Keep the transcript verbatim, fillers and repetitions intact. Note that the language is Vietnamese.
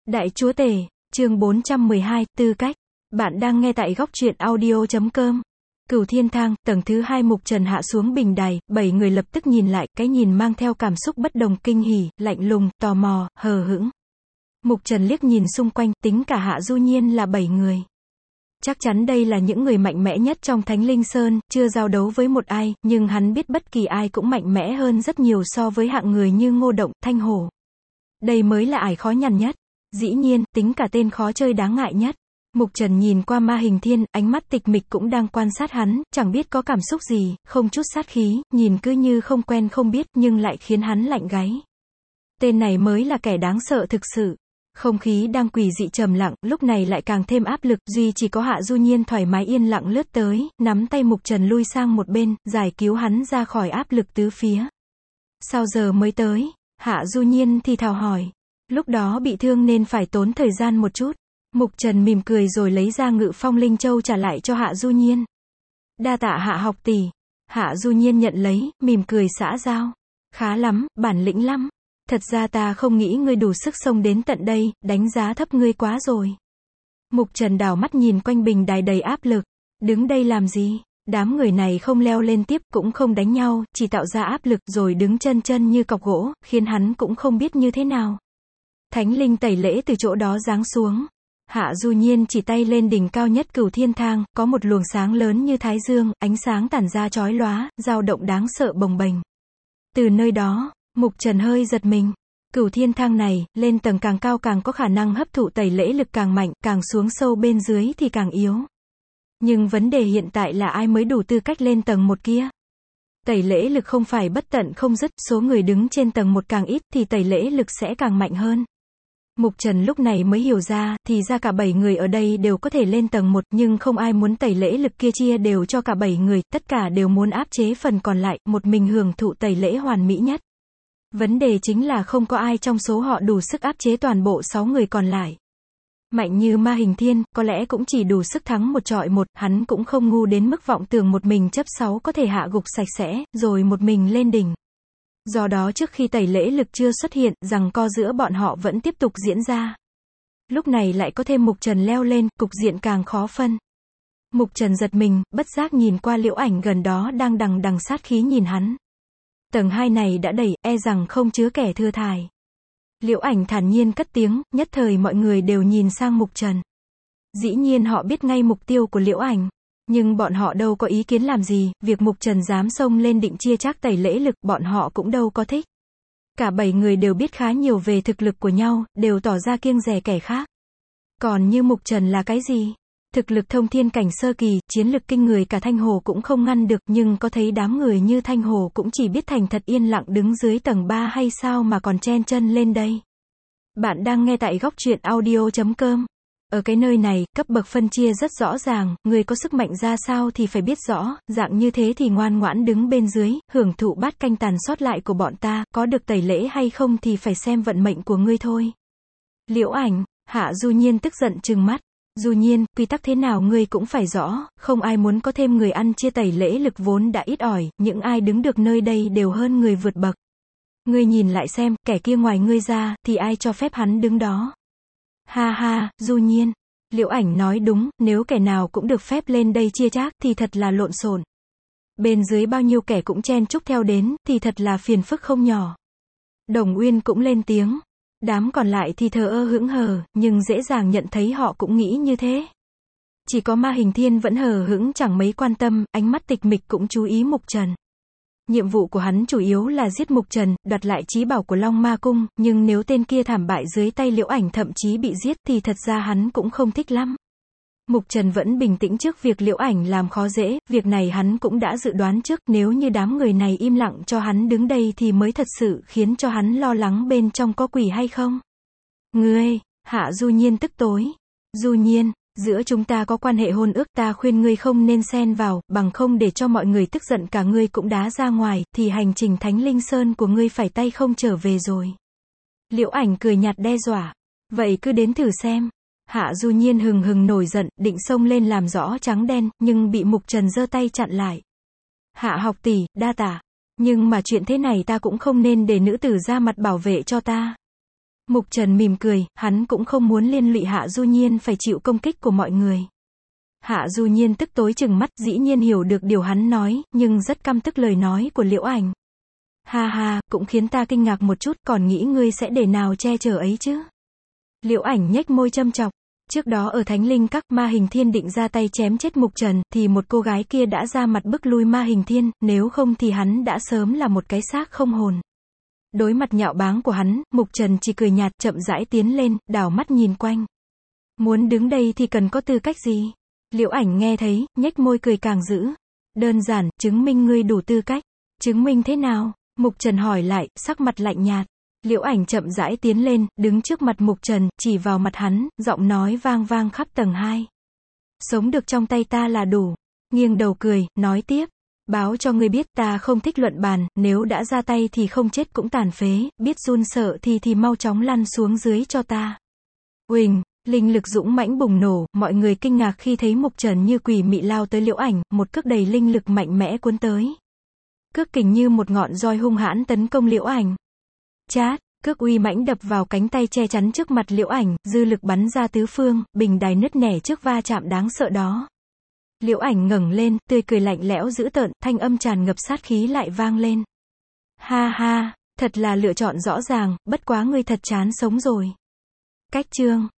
Đại Chúa Tể, chương bốn trăm mười hai, tư cách. Bạn đang nghe tại góc truyện audio chấm com. Cửu Thiên Thang, tầng thứ hai. Mục Trần hạ xuống bình đài, bảy người lập tức nhìn lại, cái nhìn mang theo cảm xúc bất đồng, kinh hỉ, lạnh lùng, tò mò, hờ hững. Mục Trần liếc nhìn xung quanh, tính cả Hạ Du Nhiên là bảy người. Chắc chắn đây là những người mạnh mẽ nhất trong Thánh Linh Sơn, chưa giao đấu với một ai, nhưng hắn biết bất kỳ ai cũng mạnh mẽ hơn rất nhiều so với hạng người như Ngô Động, Thanh Hổ. Đây mới là ải khó nhằn nhất. Dĩ nhiên, tính cả tên khó chơi đáng ngại nhất. Mục Trần nhìn qua Ma Hình Thiên, ánh mắt tịch mịch cũng đang quan sát hắn, chẳng biết có cảm xúc gì, không chút sát khí, nhìn cứ như không quen không biết, nhưng lại khiến hắn lạnh gáy. Tên này mới là kẻ đáng sợ thực sự. Không khí đang quỷ dị trầm lặng, lúc này lại càng thêm áp lực, duy chỉ có Hạ Du Nhiên thoải mái yên lặng lướt tới, nắm tay Mục Trần lui sang một bên, giải cứu hắn ra khỏi áp lực tứ phía. Sao giờ mới tới? Hạ Du Nhiên thì thào hỏi. Lúc đó bị thương nên phải tốn thời gian một chút. Mục Trần mỉm cười rồi lấy ra Ngự Phong Linh Châu trả lại cho Hạ Du Nhiên. Đa tạ Hạ học tỷ. Hạ Du Nhiên nhận lấy, mỉm cười xã giao. Khá lắm, bản lĩnh lắm. Thật ra ta không nghĩ ngươi đủ sức xông đến tận đây, đánh giá thấp ngươi quá rồi. Mục Trần đảo mắt nhìn quanh bình đài đầy áp lực. Đứng đây làm gì? Đám người này không leo lên tiếp, cũng không đánh nhau, chỉ tạo ra áp lực rồi đứng chân chân như cọc gỗ, khiến hắn cũng không biết như thế nào. Thánh linh tẩy lễ từ chỗ đó giáng xuống. Hạ Du Nhiên chỉ tay lên đỉnh cao nhất Cửu Thiên Thang, có một luồng sáng lớn như thái dương, ánh sáng tản ra chói lóa, dao động đáng sợ bồng bềnh. Từ nơi đó, Mục Trần hơi giật mình. Cửu Thiên Thang này, lên tầng càng cao càng có khả năng hấp thụ tẩy lễ lực càng mạnh, càng xuống sâu bên dưới thì càng yếu. Nhưng vấn đề hiện tại là ai mới đủ tư cách lên tầng một kia? Tẩy lễ lực không phải bất tận không dứt, số người đứng trên tầng một càng ít thì tẩy lễ lực sẽ càng mạnh hơn. Mục Trần lúc này mới hiểu ra, thì ra cả bảy người ở đây đều có thể lên tầng một, nhưng không ai muốn tẩy lễ lực kia chia đều cho cả bảy người, tất cả đều muốn áp chế phần còn lại, một mình hưởng thụ tẩy lễ hoàn mỹ nhất. Vấn đề chính là không có ai trong số họ đủ sức áp chế toàn bộ sáu người còn lại. Mạnh như Ma Hình Thiên, có lẽ cũng chỉ đủ sức thắng một trọi một, hắn cũng không ngu đến mức vọng tưởng một mình chấp sáu có thể hạ gục sạch sẽ, rồi một mình lên đỉnh. Do đó trước khi tẩy lễ lực chưa xuất hiện, giằng co giữa bọn họ vẫn tiếp tục diễn ra. Lúc này lại có thêm Mục Trần leo lên, cục diện càng khó phân. Mục Trần giật mình, bất giác nhìn qua Liễu Ảnh gần đó đang đằng đằng sát khí nhìn hắn. Tầng hai này đã đầy, e rằng không chứa kẻ thưa thải. Liễu Ảnh thản nhiên cất tiếng, nhất thời mọi người đều nhìn sang Mục Trần. Dĩ nhiên họ biết ngay mục tiêu của Liễu Ảnh. Nhưng bọn họ đâu có ý kiến làm gì, việc Mục Trần dám xông lên định chia chác tẩy lễ lực, bọn họ cũng đâu có thích. Cả bảy người đều biết khá nhiều về thực lực của nhau, đều tỏ ra kiêng dè kẻ khác. Còn như Mục Trần là cái gì? Thực lực thông thiên cảnh sơ kỳ, chiến lực kinh người cả Thanh Hồ cũng không ngăn được, nhưng có thấy đám người như Thanh Hồ cũng chỉ biết thành thật yên lặng đứng dưới tầng ba hay sao mà còn chen chân lên đây. Bạn đang nghe tại góc truyện audio chấm com. Ở cái nơi này, cấp bậc phân chia rất rõ ràng, người có sức mạnh ra sao thì phải biết rõ, dạng như thế thì ngoan ngoãn đứng bên dưới, hưởng thụ bát canh tàn sót lại của bọn ta, có được tẩy lễ hay không thì phải xem vận mệnh của ngươi thôi. Liễu Ảnh, Hạ Du Nhiên tức giận trừng mắt. Du Nhiên, quy tắc thế nào ngươi cũng phải rõ, không ai muốn có thêm người ăn chia tẩy lễ lực vốn đã ít ỏi, những ai đứng được nơi đây đều hơn người vượt bậc. Ngươi nhìn lại xem, kẻ kia ngoài ngươi ra, thì ai cho phép hắn đứng đó? Ha ha, Du Nhiên. Liễu Ảnh nói đúng, nếu kẻ nào cũng được phép lên đây chia chác thì thật là lộn xộn. Bên dưới bao nhiêu kẻ cũng chen chúc theo đến, thì thật là phiền phức không nhỏ. Đồng Uyên cũng lên tiếng. Đám còn lại thì thờ ơ hững hờ, nhưng dễ dàng nhận thấy họ cũng nghĩ như thế. Chỉ có Ma Hình Thiên vẫn hờ hững chẳng mấy quan tâm, ánh mắt tịch mịch cũng chú ý Mục Trần. Nhiệm vụ của hắn chủ yếu là giết Mục Trần, đoạt lại chí bảo của Long Ma Cung, nhưng nếu tên kia thảm bại dưới tay Liễu Ảnh thậm chí bị giết thì thật ra hắn cũng không thích lắm. Mục Trần vẫn bình tĩnh trước việc Liễu Ảnh làm khó dễ, việc này hắn cũng đã dự đoán trước, nếu như đám người này im lặng cho hắn đứng đây thì mới thật sự khiến cho hắn lo lắng bên trong có quỷ hay không. Ngươi, Hạ Du Nhiên tức tối. Du Nhiên, giữa chúng ta có quan hệ hôn ước, ta khuyên ngươi không nên xen vào, bằng không để cho mọi người tức giận cả ngươi cũng đá ra ngoài, thì hành trình Thánh Linh Sơn của ngươi phải tay không trở về rồi. Liễu Ảnh cười nhạt đe dọa. Vậy cứ đến thử xem. Hạ Du Nhiên hừng hừng nổi giận, định xông lên làm rõ trắng đen, nhưng bị Mục Trần giơ tay chặn lại. Hạ học tỷ, đa tạ. Nhưng mà chuyện thế này ta cũng không nên để nữ tử ra mặt bảo vệ cho ta. Mục Trần mỉm cười, hắn cũng không muốn liên lụy Hạ Du Nhiên phải chịu công kích của mọi người. Hạ Du Nhiên tức tối chừng mắt, dĩ nhiên hiểu được điều hắn nói, nhưng rất căm tức lời nói của Liễu Ảnh. Ha ha, cũng khiến ta kinh ngạc một chút, còn nghĩ ngươi sẽ để nào che chở ấy chứ. Liễu Ảnh nhếch môi châm chọc. Trước đó ở Thánh Linh Các, Ma Hình Thiên định ra tay chém chết Mục Trần, thì một cô gái kia đã ra mặt bức lui Ma Hình Thiên, nếu không thì hắn đã sớm là một cái xác không hồn. Đối mặt nhạo báng của hắn, Mục Trần chỉ cười nhạt, chậm rãi tiến lên, đảo mắt nhìn quanh. Muốn đứng đây thì cần có tư cách gì? Liễu Ảnh nghe thấy, nhếch môi cười càng dữ. Đơn giản, chứng minh ngươi đủ tư cách. Chứng minh thế nào? Mục Trần hỏi lại, sắc mặt lạnh nhạt. Liễu Ảnh chậm rãi tiến lên, đứng trước mặt Mục Trần, chỉ vào mặt hắn, giọng nói vang vang khắp tầng hai. Sống được trong tay ta là đủ. Nghiêng đầu cười, nói tiếp. Báo cho ngươi biết ta không thích luận bàn, nếu đã ra tay thì không chết cũng tàn phế, biết run sợ thì thì mau chóng lăn xuống dưới cho ta. Uỳnh, linh lực dũng mãnh bùng nổ, mọi người kinh ngạc khi thấy Mục Trần như quỷ mị lao tới Liễu Ảnh, một cước đầy linh lực mạnh mẽ cuốn tới. Cước kình như một ngọn roi hung hãn tấn công Liễu Ảnh. Chát, cước uy mãnh đập vào cánh tay che chắn trước mặt Liễu Ảnh, dư lực bắn ra tứ phương, bình đài nứt nẻ trước va chạm đáng sợ đó. Liễu Ảnh ngẩng lên, tươi cười lạnh lẽo dữ tợn, thanh âm tràn ngập sát khí lại vang lên. Ha ha, thật là lựa chọn rõ ràng, bất quá ngươi thật chán sống rồi. Cách chương